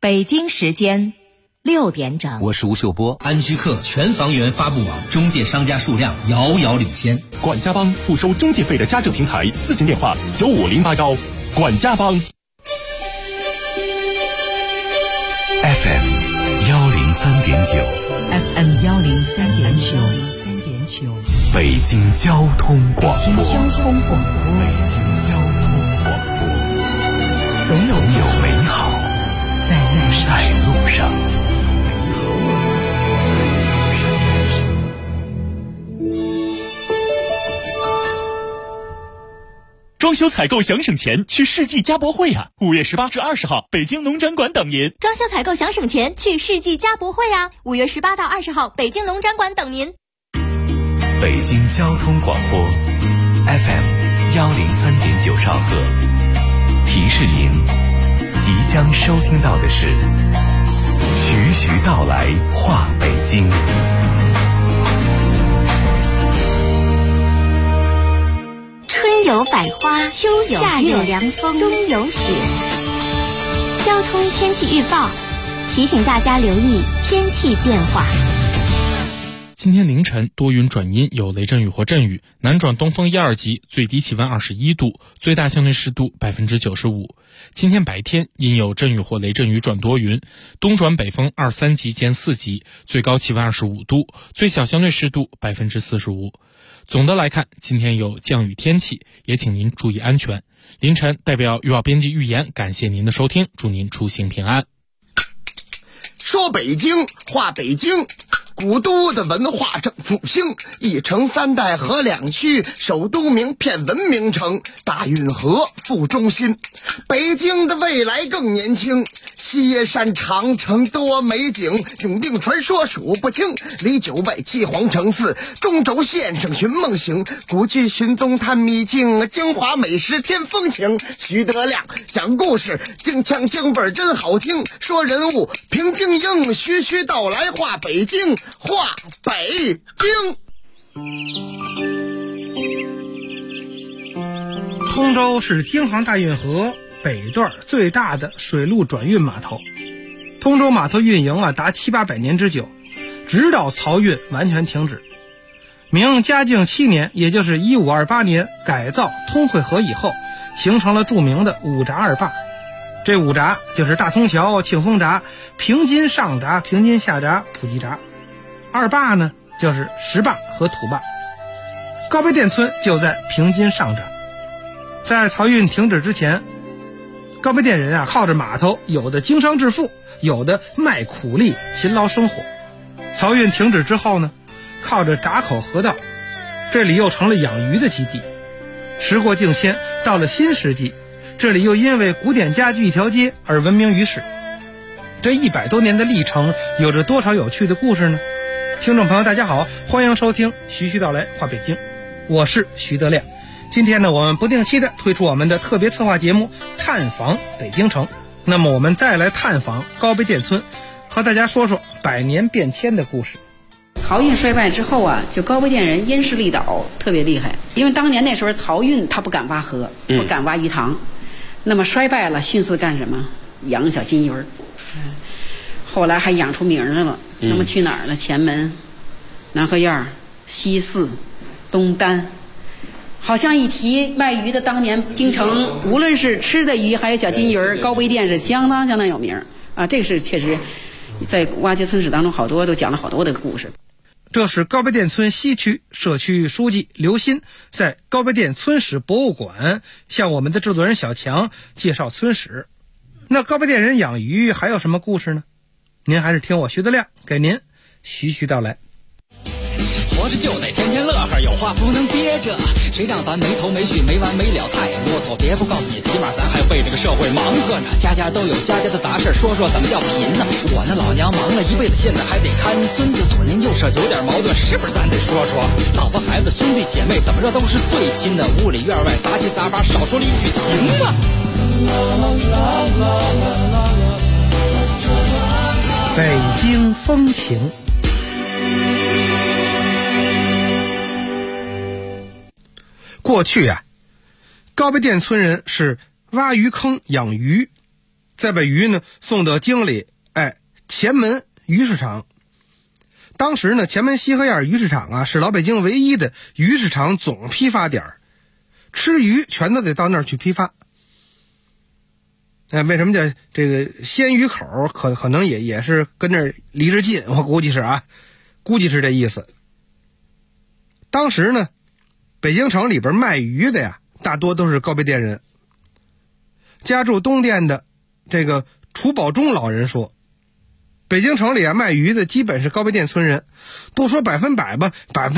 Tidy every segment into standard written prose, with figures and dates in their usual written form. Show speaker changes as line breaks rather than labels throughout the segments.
北京时间6点整。
我是吴秀波。
安居客全房源发布网中介商家数量遥遥领先。
管家帮不收中介费的家政平台，咨询电话9508管家帮。
FM 103.9
FM 103.9
北京交通广播。
北京交通广播，总有
美好在路上。
装修采购想省钱，去世纪家博会啊！5月18至20号，北京农展馆等您。
装修采购想省钱，去世纪家博会啊！5月18到20号，北京农展馆等您。
北京交通广播 FM 103.9兆赫，提示您即将收听到的是徐徐道来话北京。
春有百花，秋有夏有凉风，冬有雪。交通天气预报提醒大家留意天气变化。
今天凌晨多云转阴，有雷阵雨或阵雨，南转东风1、2级，最低气温21度，最大相对湿度95%。今天白天阴有阵雨或雷阵雨转多云，东转北风2、3级兼4级，最高气温25度，最小相对湿度45%。总的来看，今天有降雨天气，也请您注意安全。凌晨代表预报编辑预言，感谢您的收听，祝您出行平安。
说北京话北京，古都的文化正复兴，一城三代河两区，首都名片文明城，大运河副中心。北京的未来更年轻，西山长城多美景，永定传说数不清，离九外七皇城寺，中轴线上寻梦行，古迹寻踪探秘境，京华美食添风情。徐德亮讲故事，京腔京味真好听，说人物评京英，徐徐道来话北京，话北京。
通州是京杭大运河北段最大的水陆转运码头，通州码头运营达700-800年之久，直到漕运完全停止。明嘉靖7年，也就是1528年，改造通惠河以后，形成了著名的五闸二坝。这五闸就是大通桥、庆丰闸、平津上闸、平津下闸、普济闸。二坝呢，就是石坝和土坝。高碑店村就在平津上闸。在漕运停止之前，高碑店人靠着码头，有的经商致富，有的卖苦力勤劳生活。漕运停止之后呢，靠着闸口河道，这里又成了养鱼的基地。时过境迁，到了新世纪，这里又因为古典家具一条街而闻名于世。这100多年的历程，有着多少有趣的故事呢？听众朋友大家好，欢迎收听徐徐道来话北京，我是徐德亮。今天呢，我们不定期的推出我们的特别策划节目探访北京城。那么我们再来探访高碑店村，和大家说说100年变迁的故事。
漕运衰败之后就高碑店人因势利导，特别厉害。因为当年那时候漕运他不敢挖河，不敢挖鱼塘，那么衰败了，迅速干什么？养小金鱼儿。后来还养出名来了。那么去哪儿呢？前门、南河沿、西四、东单。好像一提卖鱼的，当年京城无论是吃的鱼还有小金鱼儿，高碑店是相当有名啊。这个是确实在挖掘村史当中好多都讲了好多的故事。
这是高碑店村西区社区书记刘鑫在高碑店村史博物馆向我们的制作人小强介绍村史。那高碑店人养鱼还有什么故事呢？您还是听我徐德亮给您徐徐道来。
活着就得天天乐呵，有话不能憋着，谁让咱没头没绪没完没了太啰嗦。别不告诉你，起码咱还为这个社会忙活呢。家家都有家家的杂事，说说怎么叫贫呢？我那老娘忙了一辈子，现在还得看孙子，左邻右舍有点矛盾，是不是咱得说说？老婆孩子兄弟姐妹怎么着都是最亲的，屋里院外杂七杂八，少说了一句行吗？
北京风情。过去高碑店村人是挖鱼坑养鱼， 再把鱼呢送到京里，前门鱼市场。当时呢，前门西河沿鱼市场啊是老北京唯一的鱼市场总批发点，吃鱼全都得到那儿去批发。为什么叫这个鲜鱼口？可能也是跟这儿离着近，我估计是这意思。当时呢，北京城里边卖鱼的呀，大多都是高碑店人。家住东店的这个楚宝忠老人说，北京城里啊卖鱼的基本是高碑店村人，不说100%吧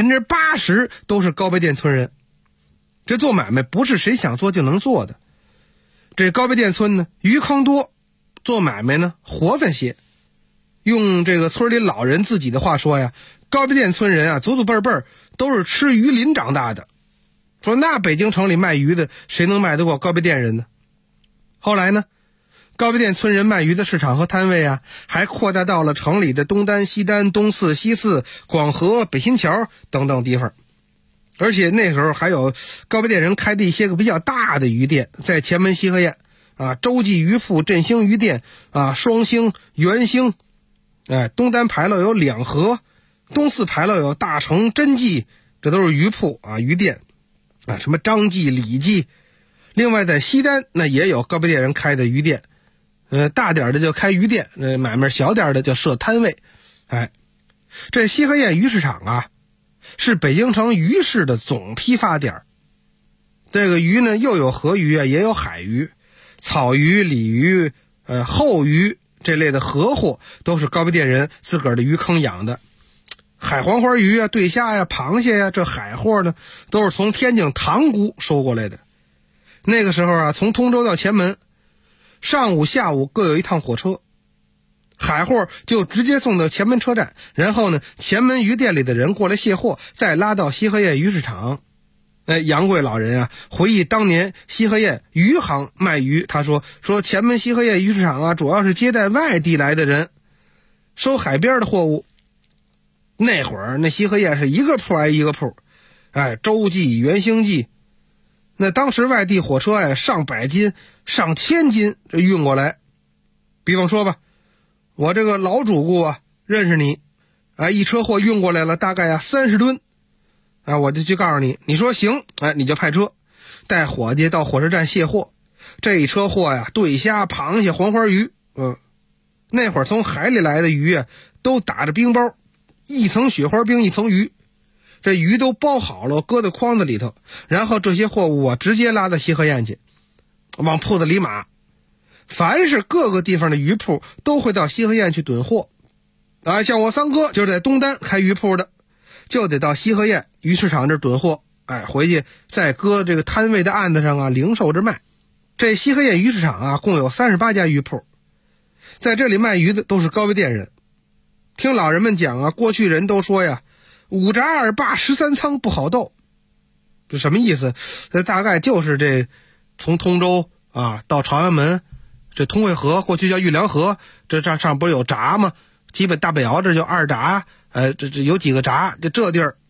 ，80%都是高碑店村人。这做买卖不是谁想做就能做的。这高碑店村呢，鱼坑多，做买卖呢活泛些。用这个村里老人自己的话说呀，高碑店村人啊，祖祖辈辈都是吃鱼鳞长大的。说那北京城里卖鱼的，谁能卖得过高碑店人呢？后来呢，高碑店村人卖鱼的市场和摊位啊，还扩大到了城里的东单、西单、东四、西四、广和、北新桥等等地方。而且那时候还有高碑店人开的一些个比较大的鱼店，在前门西河沿啊，洲际鱼铺、振兴鱼店啊、双兴、元兴，东单牌楼有两河，东四牌楼有大成、真记，这都是鱼铺啊、鱼店啊，什么张记、李记。另外在西单那也有高碑店人开的鱼店，大点的就开鱼店，买卖小点的就设摊位。这西河沿鱼市场啊，是北京城鱼市的总批发点。这个鱼呢，又有河鱼啊，也有海鱼，草鱼、鲤鱼、厚鱼这类的河货都是高碑店人自个儿的鱼坑养的。海黄花鱼啊、对虾呀、螃蟹呀，这海货呢都是从天津塘沽收过来的。那个时候啊，从通州到前门，上午下午各有一趟火车，海货就直接送到前门车站，然后呢，前门鱼店里的人过来卸货，再拉到西河沿鱼市场。杨贵老人啊回忆当年西河沿鱼行卖鱼，他说前门西河沿鱼市场啊，主要是接待外地来的人，收海边的货物。那会儿那西河沿是一个铺挨一个铺，洲际、元兴记，那当时外地火车上百斤、上千斤这运过来。比方说吧，我这个老主顾啊认识你，一车货运过来了，大概30吨，我就去告诉你，你说行，你就派车带伙计到火车站卸货。这一车货呀，对虾、螃蟹、黄花鱼，那会儿从海里来的鱼啊，都打着冰包，一层雪花冰一层鱼，这鱼都包好了，搁在筐子里头，然后这些货物啊直接拉到西河沿去，往铺子里码。凡是各个地方的鱼铺都会到西河沿去囤货。像我三哥就是在东单开鱼铺的，就得到西河沿鱼市场这囤货，回去再搁这个摊位的案子上啊，零售着卖。这西河沿鱼市场啊，共有38家鱼铺，在这里卖鱼的都是高碑店人。听老人们讲啊，过去人都说呀，5闸2坝13仓不好斗，这什么意思？大概就是这从通州啊到朝阳门，这通惠河过去叫玉良河，这上不是有闸吗？基本大北窑这就2闸，这有几个闸，这地儿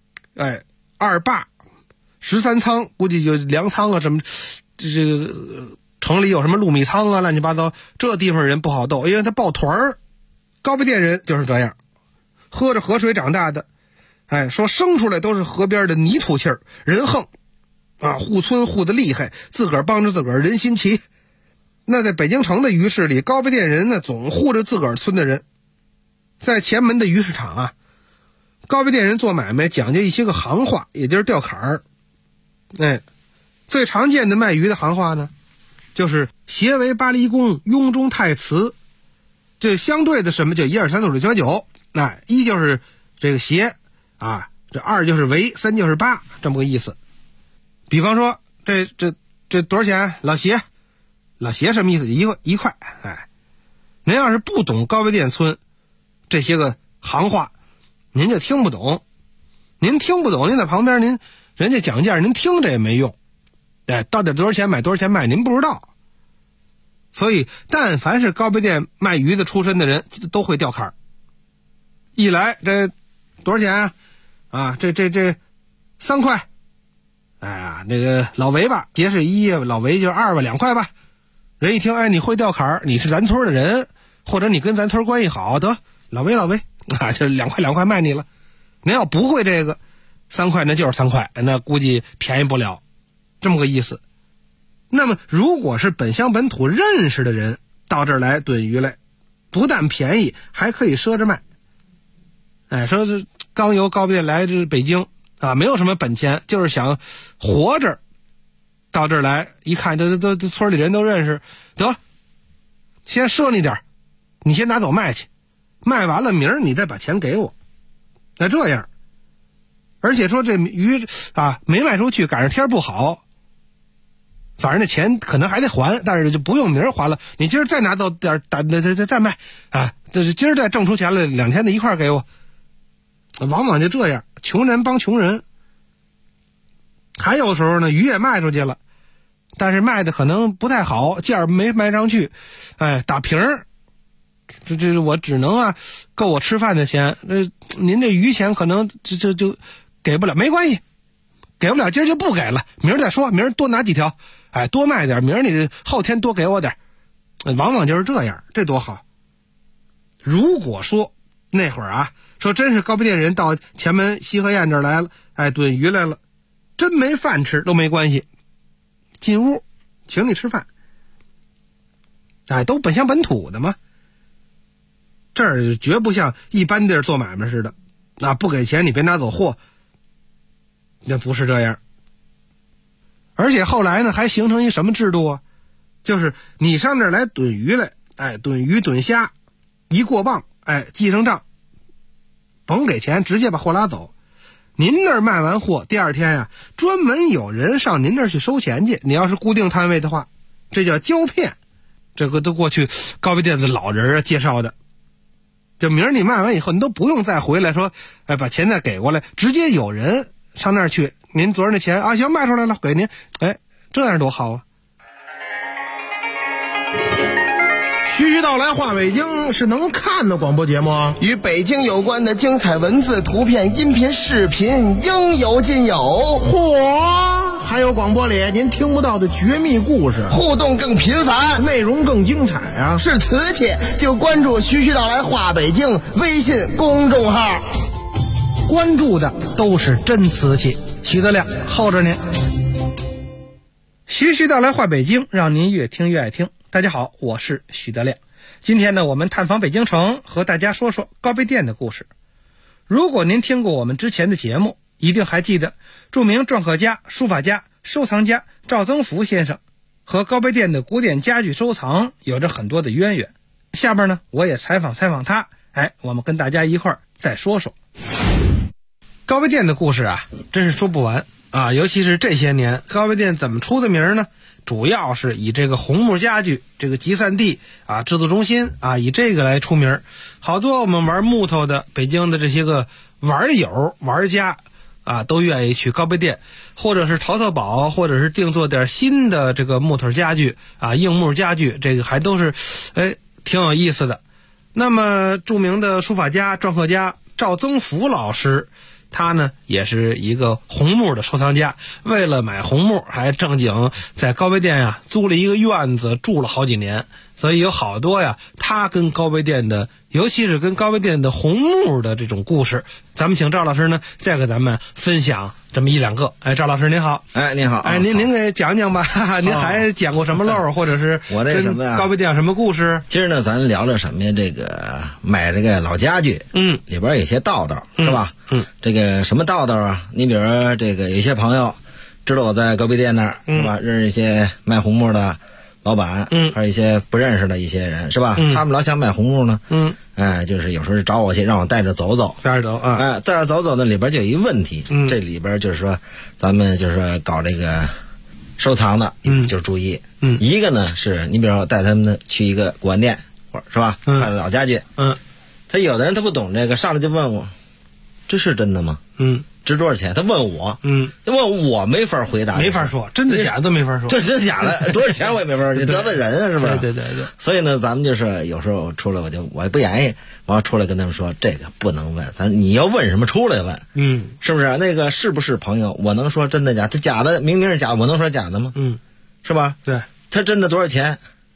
，2坝13仓，估计就粮仓啊什么，这个城里有什么陆米仓啊，乱七八糟，这地方人不好斗，因为他抱团儿。高碑店人就是这样，喝着河水长大的，说生出来都是河边的泥土气儿，人横啊，护村护得厉害，自个儿帮着自个儿，人心齐。那在北京城的鱼市里，高碑店人呢总护着自个儿村的人。在前门的鱼市场啊，高碑店人做买卖讲究一些个行话，也就是吊坎儿。最常见的卖鱼的行话呢，就是斜为巴黎公，雍中太慈。这相对的什么叫1、2、3、4、5、6、7、8、9，一就是这个斜啊，这2就是围，3就是8，这么个意思。比方说这多少钱？老斜什么意思？一块。您要是不懂高碑店村这些个行话，您就听不懂。您听不懂，您在旁边人家讲价，您听着也没用。到底多少钱买多少钱卖，您不知道。所以但凡是高碑店卖鱼的出身的人都会吊坎儿。一来这多少钱啊？这3块。这个老围吧，节是1，老围就2吧，2块吧。 人一听，哎，你会钓坎儿，你是咱村的人，或者你跟咱村关系好，得老魏啊，就2块卖你了。您要不会这个，3块那就是3块，那估计便宜不了，这么个意思。那么如果是本乡本土认识的人到这儿来炖鱼来，不但便宜，还可以赊着卖。哎，说是刚由高碑店来这北京啊，没有什么本钱，就是想活着，到这儿来一看，都村里人都认识，得先赊你点，你先拿走卖去，卖完了明儿你再把钱给我。那这样，而且说这鱼啊没卖出去，赶上天不好，反正那钱可能还得还，但是就不用明儿还了，你今儿再拿到点再卖啊，这今儿再挣出钱来，2天的一块给我。往往就这样，穷人帮穷人。还有时候呢，鱼也卖出去了，但是卖的可能不太好，价儿没卖上去，哎，打平儿。这我只能够我吃饭的钱，您这鱼钱可能就给不了，没关系，给不了今儿就不给了，明儿再说，明儿多拿几条，哎，多卖点，明儿你后天多给我点，往往就是这样，这多好。如果说那会儿说真是高碑店人到前门西河堰这儿来了，哎，炖鱼来了，真没饭吃都没关系，进屋请你吃饭，哎，都本乡本土的嘛。这儿绝不像一般地儿做买卖似的，不给钱你别拿走货，那不是这样。而且后来呢，还形成一什么制度啊？就是你上这儿来炖鱼来，哎，炖鱼炖虾，一过磅，哎，记上账，甭给钱，直接把货拉走。您那儿卖完货，第二天专门有人上您那儿去收钱去。你要是固定摊位的话，这叫胶片，这个都过去高碑店的老人介绍的。就明儿你卖完以后，你都不用再回来说，哎，把钱再给过来，直接有人上那儿去。您昨儿那钱行，卖出来了，给您，哎，这样多好啊！
徐徐道来话北京是能看的广播节目，
与北京有关的精彩文字、图片、音频、视频应有尽有。
嚯！还有广播里您听不到的绝密故事，
互动更频繁，
内容更精彩啊！
是瓷器就关注徐徐道来话北京微信公众号，
关注的都是真瓷器。徐德亮候着您。徐徐道来话北京，让您越听越爱听。大家好，我是徐德亮。今天呢，我们探访北京城，和大家说说高碑店的故事。如果您听过我们之前的节目，一定还记得著名篆刻家、书法家、收藏家赵增福先生和高碑店的古典家具收藏有着很多的渊源。下面呢，我也采访他，哎，我们跟大家一块儿再说说高碑店的故事真是说不完尤其是这些年，高碑店怎么出的名呢？主要是以这个红木家具这个集散地制作中心以这个来出名。好多我们玩木头的北京的这些个玩友玩家都愿意去高碑店，或者是淘宝，或者是定做点新的这个木头家具硬木家具，这个还都是挺有意思的。那么著名的书法家、篆刻家赵增福老师，他呢也是一个红木的收藏家，为了买红木还正经在高碑店租了一个院子住了好几年，所以有好多他跟高碑店的，尤其是跟高碑店的红木的这种故事，咱们请赵老师呢再给咱们分享这么1-2个。哎，赵老师您好。
哎，您好。
哎，您给讲讲吧，您还讲过什么漏，或者是
我这什么
高碑店有什么故事？
今儿呢，咱聊聊什么呀？这个买这个老家具，里边有些道道，是吧？这个什么道道你比如说这个有些朋友知道我在高碑店那儿，是吧？认识一些卖红木的老板，还有一些不认识的一些人，是吧？他们老想买红木呢，就是有时候找我去，让我带着走走，
带着
走呢，里边就有一问题，这里边就是说，咱们就是说搞这个收藏的，就是注意，一个呢是你比如说带他们去一个古玩店，或者是吧，看老家具，他有的人他不懂这个，上来就问我，这是真的吗？值多少钱？他问我，他问我没法回答，
没法说，真的假的都没法说，
这真的假的多少钱我也没法说，你得罪人是不是？
对。
所以呢，咱们就是有时候出来我也不言语，完了出来跟他们说这个不能问，你要问什么出来问，是不是？那个是不是朋友？我能说真的假？他假的明明是假的，我能说假的吗？是吧？
对，
他真的多少钱？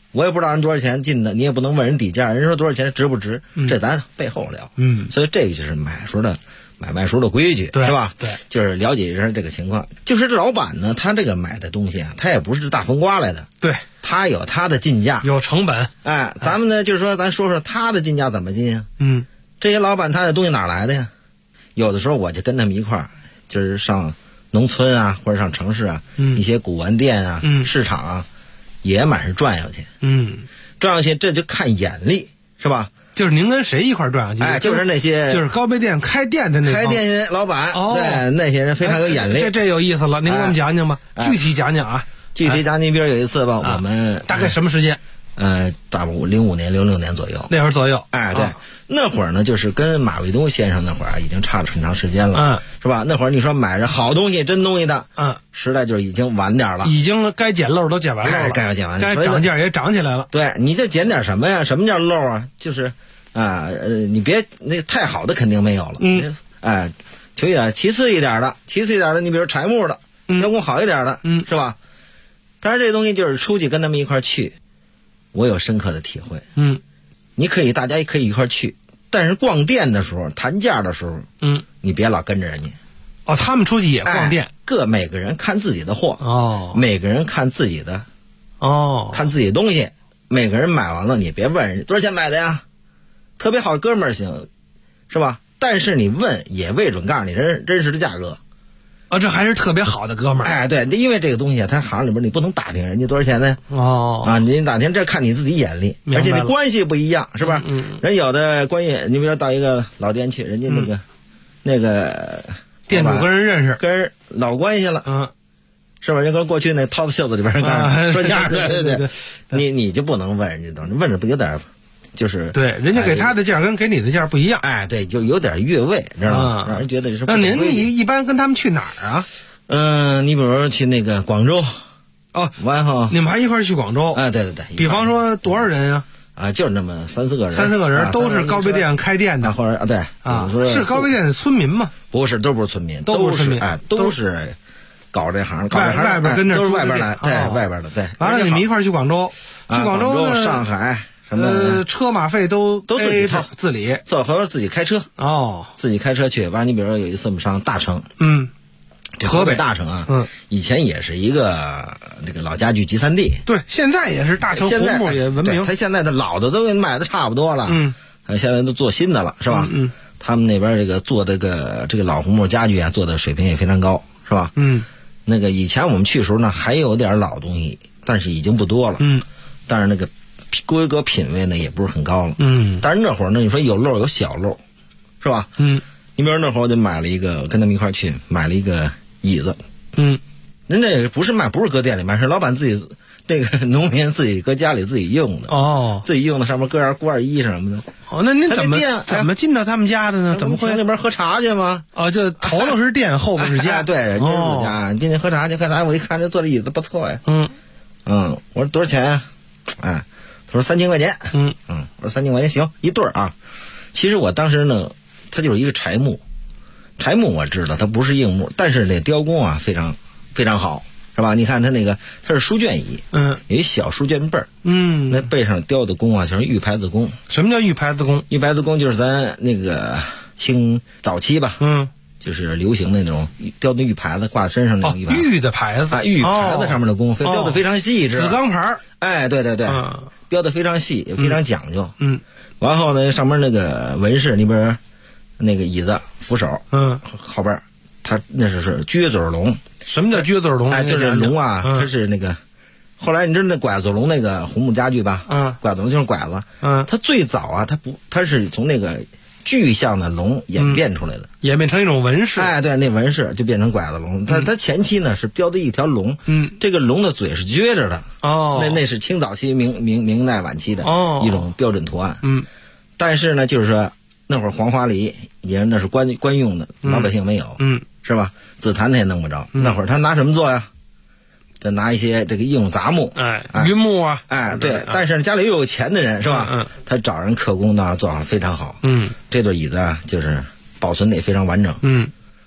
我也不知道人多少钱进的，你也不能问人底价，人说多少钱值不值，这咱背后聊。所以这个就是买卖时候的规矩，是吧？
对，
就是了解一下这个情况。就是这老板呢，他这个买的东西啊，他也不是大风刮来的，
对，
他有他的进价，
有成本。
哎，咱们呢，就是说，咱说说他的进价怎么进啊？这些老板他的东西哪来的呀？有的时候我就跟他们一块儿，就是上农村啊，或者上城市啊，一些古玩店啊、市场啊，也满是转悠去。转悠去，这就看眼力，是吧？
就是您跟谁一块转悠去？
哎，就是那些
就是高碑店开店的那
开店老板，对，那些人非常有眼力。
这有意思了，您给我们讲讲吧，具体讲讲啊。
具体讲，你比如有一次吧，我们
大概什么时间？
大概05年、06年左右。
那会儿左右。
哎，对，那会儿呢，就是跟马未都先生那会儿已经差了很长时间了，是吧？那会儿你说买着好东西、真东西的，时代就已经晚点了，
已经该捡漏都捡完了，
该捡完，
该涨价也涨起来了。
对，你就捡点什么呀？什么叫漏啊？就是你别那太好的肯定没有了，求一点其次一点的，你比如柴木的，雕工好一点的，是吧？但是这东西就是出去跟他们一块去，我有深刻的体会。大家也可以一块去，但是逛店的时候、谈价的时候，你别老跟着人家。
他们出去也逛店，
每个人看自己的货，每个人看自己的，看自己的东西，每个人买完了，你别问人家多少钱买的呀，特别好哥们儿行，是吧？但是你问也未准告诉你真实的价格。
这还是特别好的哥们儿。
哎，对，因为这个东西他行里边你不能打听人家多少钱呢？你打听这看你自己眼力，而且你关系不一样，是吧？人有的关系，你比如说到一个老店去，人家那个
店主跟人认识，
跟人老关系了，是吧？人跟过去那掏袖子里边人说价，对，你就不能问人家东西，问着不有点。就是
对，人家给他的价跟给你的价不一样，
哎，对，就有点越位，知道吗？让人觉得是。
那您一般跟他们去哪儿啊？
你比如说去那个广州，完后
你们还一块去广州？
对。
比方说多少人
啊？就是那么3-4个人
，3-4个人都是高碑店开店的，
或者对
是高碑店的村民吗？
不是，都不是村民，
都是村民，
都是搞这行，
外边跟着
都是外边来，对，外边的，对。
完了，你们一块去广州，去广州呢，
上海。
车马费都
自己掏，
自理，
做合自己开车自己开车去。完了，你比如说有一次我们上大成，河北大成啊，以前也是一个这个老家具集散地，
对，现在也是大成红木也闻名。
他现在的老的都买的差不多了，现在都做新的了，是吧？他们那边这个做这个老红木家具啊，做的水平也非常高，是吧？那个以前我们去的时候呢，还有点老东西，但是已经不多了，但是那个。规格品位呢也不是很高了，但是那会儿呢，你说有漏有小漏，是吧？你比如那会儿我就买了一个，跟他们一块去买了一个椅子，人家不是搁店里卖，是老板自己这个农民自己搁家里自己用的，自己用的，上面搁点挂衣裳什么的。
那您怎么进到他们家的呢？怎么会
那边喝茶去吗？
就头头是店，后边是家，
对，人家是家，进去喝茶去，我一看这坐的椅子不错呀，我说多少钱呀？他说3000块钱，我说3000块钱行，一对儿啊。其实我当时呢，它就是一个柴木我知道它不是硬木，但是那雕工啊非常非常好，是吧？你看它那个它是书卷椅，有一小书卷背儿，那背上雕的工啊就是玉牌子工。
什么叫玉牌子工？
玉牌子工就是咱那个清早期吧，就是流行那种雕的玉牌子挂在身上那种玉牌子，
玉的牌子，
玉牌子上面的工雕的非常细致，
紫钢牌，
哎，对。标的非常细，也非常讲究。然后呢，上面那个纹饰，你比如那个椅子扶手，后边它那是撅嘴龙。
什么叫撅嘴龙？
就是龙啊，它是那个。后来你知道那拐子龙那个红木家具吧？拐子龙就是拐子。它最早啊，它是从那个具象的龙演变出来的，
演变成一种纹饰。
哎，对，那纹饰就变成拐子龙。它前期呢是雕的一条龙，这个龙的嘴是撅着的。那是清早期明代晚期的一种标准图案。但是呢，就是说那会儿黄花梨也那是官用的，老百姓没有，是吧？紫檀他也弄不着。那会儿他拿什么做呀？再拿一些这个硬杂木，
榆木啊，
对。但是家里又有钱的人，是吧？他找人刻工呢，做好非常好。这对椅子啊，就是保存的也非常完整。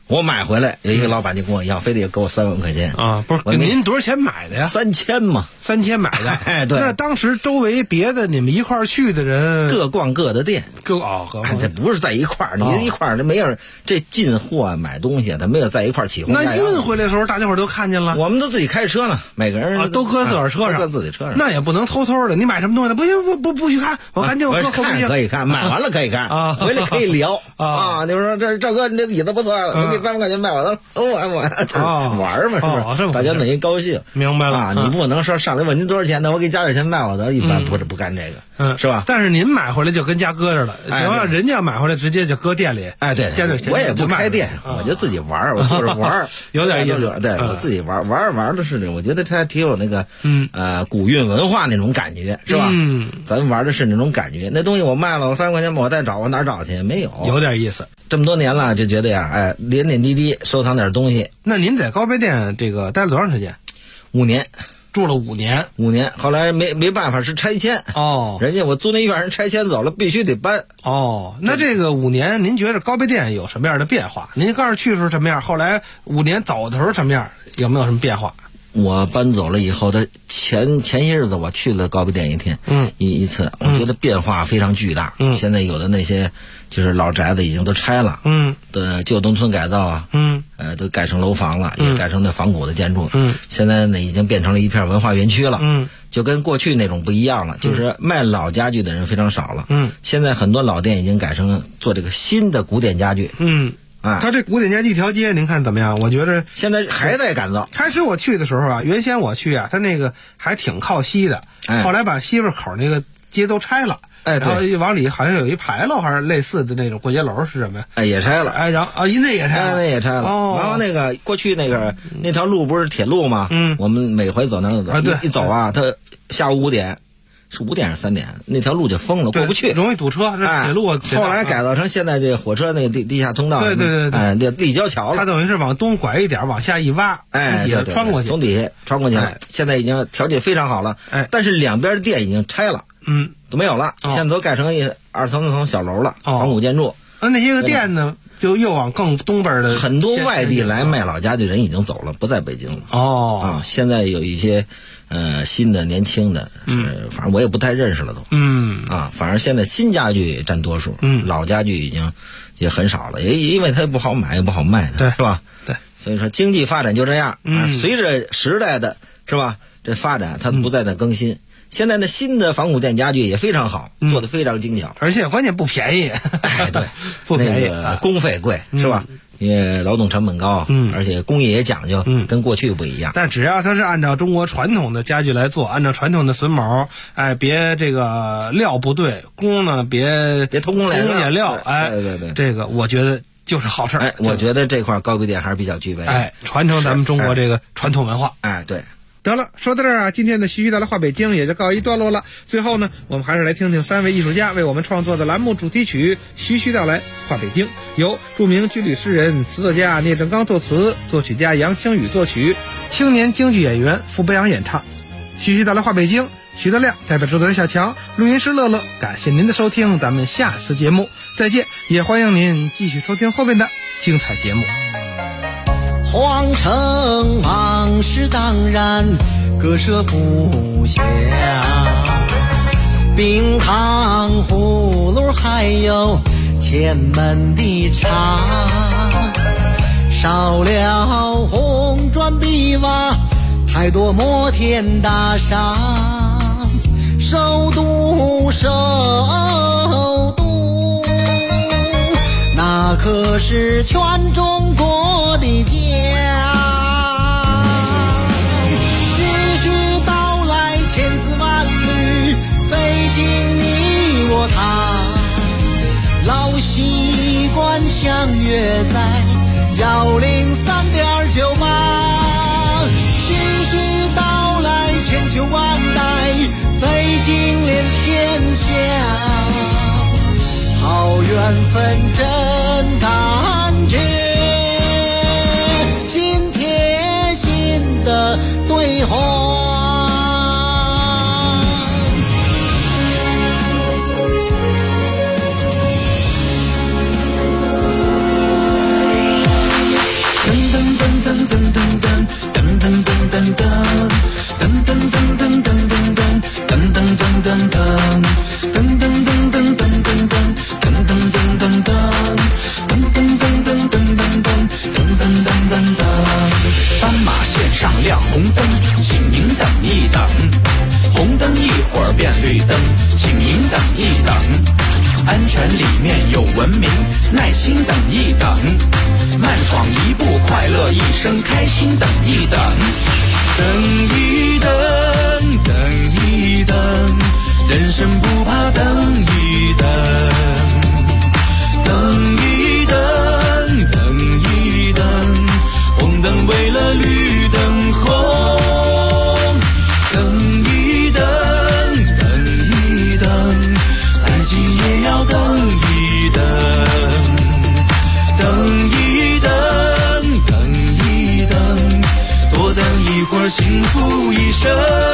我买回来，有一个老板就跟我要，非得给我3万块钱
啊！不是，您多少钱买的呀
？3000嘛
，3000买的。
哎，对。
那当时周围别的你们一块儿去的人，
各逛各的店，
各
这不是在一块儿，你一块儿这没人这进货买东西，他没有在一块儿起哄。
那运回来的时候，大家伙都看见了。
我们都自己开车呢，每个人
都搁自个儿车上，
搁自己车上。
那也不能偷偷的，你买什么东西不行，不许看，我赶紧搁后备箱。
可以看，买完了可以看啊，回来可以聊啊。你说赵哥，你这椅子不错，我给3万块钱卖我的。玩嘛，是不是？大家等于高兴，
明白了
啊！你不能说上来问您多少钱呢？我给加点钱卖我的，一般不干这个，是吧？
但是您买回来就跟家搁着了，人家买回来直接就搁店里，
哎，对，
加点钱
我也不开店，我就自己玩，我就是玩，
有点意思。
对我自己玩的是这，我觉得它还挺有那个古韵文化那种感觉，是吧？咱玩的是那种感觉，那东西我卖了，我3万块钱我再找，我哪找去？没有，
有点意思。
这么多年了，就觉得呀，哎，点点滴滴收藏点东西。
那您在高碑店这个待了多长时间
？5年，
住了5年。
5年，后来没办法，是拆迁。
哦，
人家我租那院人拆迁走了，必须得搬。
哦，那这个5年，您觉得高碑店有什么样的变化？您刚开始去的时候什么样？后来5年走的时候什么样？有没有什么变化？
我搬走了以后的前些日子，我去了高碑店一天，一次，我觉得变化非常巨大。现在有的那些就是老宅子已经都拆了，的旧农村改造啊，都改成楼房了，也改成那仿古的建筑，现在呢已经变成了一片文化园区了，就跟过去那种不一样了，就是卖老家具的人非常少了，现在很多老店已经改成做这个新的古典家具，
他这古典家具一条街，您看怎么样？我觉着
现在还在改造。
开始我去的时候啊，原先我去啊，他那个还挺靠西的，后来把西边口那个街都拆了，然后往里好像有一牌楼，还是类似的那种过街楼是什么呀？
也拆了，
然后那也拆了，
那也拆了。然后那个过去那条路不是铁路吗？我们每回走那走，一走啊，他下午5点。是5点还是3点？那条路就封了，过不去，
容易堵车。这铁路
后来改造成现在这火车那个地下通道，
对，
哎，立交桥了。
它等于是往东拐一点，往下一挖，
哎，
对，穿过去，
从底下穿过去了。现在已经条件非常好了，但是两边的店已经拆了，都没有了，现在都改成2层3层小楼了，仿古建筑。
那些个店呢，就又往更东边的。
很多外地来卖老家的人已经走了，不在北京了。现在有一些。新的年轻的反正我也不太认识了都。反正现在新家具占多数，老家具已经也很少了，也因为它也不好买也不好卖的，是吧？
对，
所以说经济发展就这样，随着时代的是吧这发展，它不再的更新。现在的新的仿古店家具也非常好，做的非常精巧，
而且关键不便宜。
哎，对，
不便宜，
工费贵是吧？因为劳动成本高，而且工艺也讲究，跟过去不一样。
但只要它是按照中国传统的家具来做，按照传统的榫卯，哎，别这个料不对，工呢别
偷工
减料，哎，
对，
这个我觉得就是好事儿。
哎，我觉得这块高碑店还是比较具备的，
哎，传承咱们中国这个传统文化。
哎，对。
得了，说到这儿啊，今天的徐徐道来话北京也就告一段落了。最后呢，我们还是来听听3位艺术家为我们创作的栏目主题曲《徐徐道来话北京》，由著名军旅诗人、词作家聂政刚作词，作曲家杨清宇作曲，青年京剧演员傅北阳演唱。徐徐道来话北京，徐德亮代表制作人小强，录音师乐乐，感谢您的收听，咱们下次节目再见，也欢迎您继续收听后面的精彩节目。
皇城往事当然割舍不下，冰糖葫芦还有前门的茶，少了红砖碧瓦，太多摩天大厦，首都那可是全中国的家。徐徐道来千丝万缕，北京你我他，老习惯相约在103.98。徐徐道来千秋万代，北京连天下。好缘分真感觉，心贴心的对话。
等一等，安全里面有文明，耐心等一等，慢闯一步，快乐一生，开心等一等，等一等，等一等，人生不怕等一等，等一等，等一等，红灯为了绿灯红，等一等，等一等，再急也要等一等，等一等，等一等，多等一会儿，幸福一生。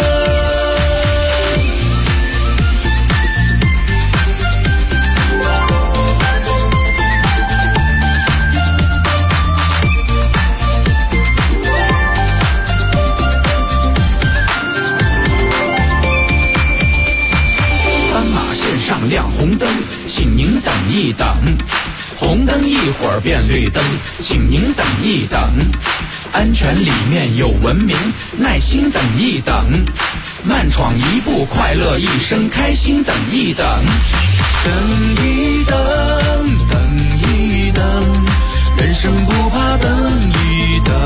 上亮红灯，请您等一等，红灯一会儿变绿灯，请您等一等，安全里面有文明，耐心等一等，慢闯一步，快乐一生，开心等一等，等一等，等一等，人生不怕等一等，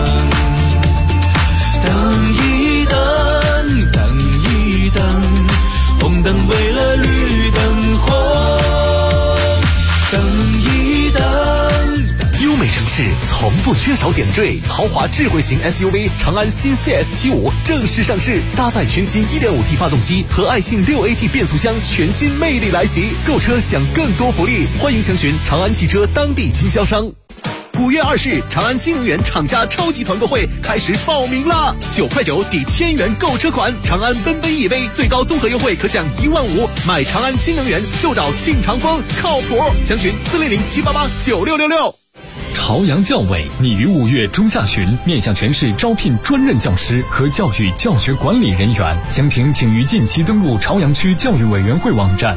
等一等，等一等，红灯为了绿灯红，等一等。
优美城市从不缺少点缀，豪华智慧型 SUV 长安新 CS75 正式上市，搭载全新 1.5T 发动机和爱信 6AT 变速箱，全新魅力来袭。购车享更多福利，欢迎详询长安汽车当地经销商。5月2日，长安新能源厂家超级团购会开始报名啦！9块9抵1000元购车款，长安奔奔 EV 最高综合优惠可享15000，买长安新能源就找庆长风，靠谱！详询400-788-9666。
朝阳教委拟于5月中下旬面向全市招聘专任教师和教育教学管理人员，详情请于近期登录朝阳区教育委员会网站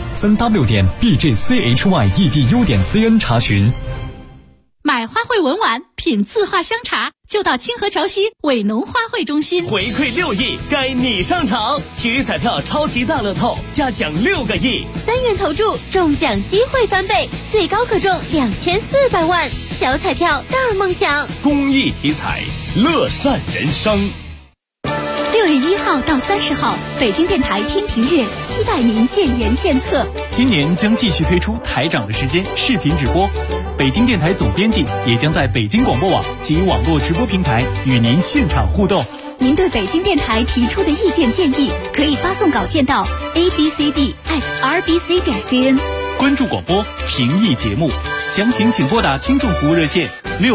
3w.bjchyed.u.cn 查询。
买花卉文玩，品字画香茶，就到清河桥西伟农花卉中心。
回馈6亿，该你上场！体育彩票超级大乐透，加奖6个亿
，3元投注，中奖机会翻倍，最高可中2400万。小彩票大梦想，
公益体彩，乐善人生。
6月1号到30号，北京电台天庭月期待您建言献策。
今年将继续推出台长的时间视频直播，北京电台总编辑也将在北京广播网及网络直播平台与您现场互动。
您对北京电台提出的意见建议，可以发送稿件到 abcd@rbc.cn。
关注广播，评议节目，详情请拨打听众服务热线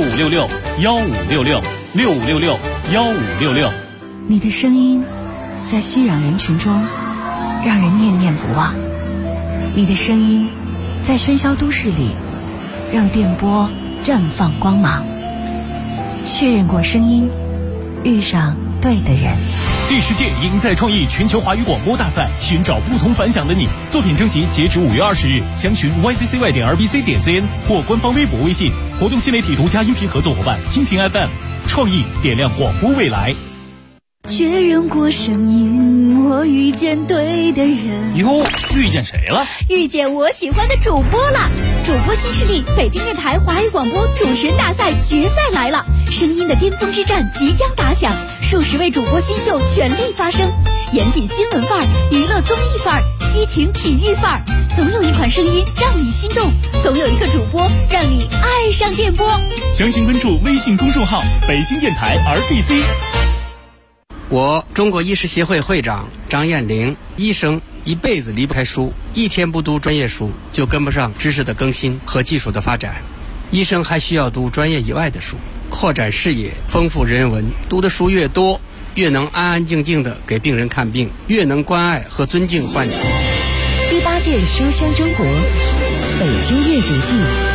6566-1566-6566-1566。
你的声音在熙攘人群中让人念念不忘，你的声音在喧嚣都市里让电波绽放光芒。确认过声音，遇上对的人。
第10届赢在创意全球华语广播大赛，寻找不同凡响的你。作品征集截止5月20日，详询 yzcy.rbc.cn 或官方微博微信。活动新媒体独家音频合作伙伴蜻蜓 FM， 创意点亮广播未来。
确认过声音，我遇见对的人。
哟，遇见谁了？
遇见我喜欢的主播了！主播新势力，北京电台华语广播主持人大赛决赛来了，声音的巅峰之战即将打响，数十位主播新秀全力发声，严谨新闻范儿，娱乐综艺范儿，激情体育范儿，总有一款声音让你心动，总有一个主播让你爱上电波。
详情关注微信公众号北京电台 RBC。
我中国医师协会会长张艳玲，医生一辈子离不开书，一天不读专业书就跟不上知识的更新和技术的发展。医生还需要读专业以外的书，扩展视野，丰富人文。读的书越多，越能安安静静地给病人看病，越能关爱和尊敬患者。
第8届书香中国北京阅读季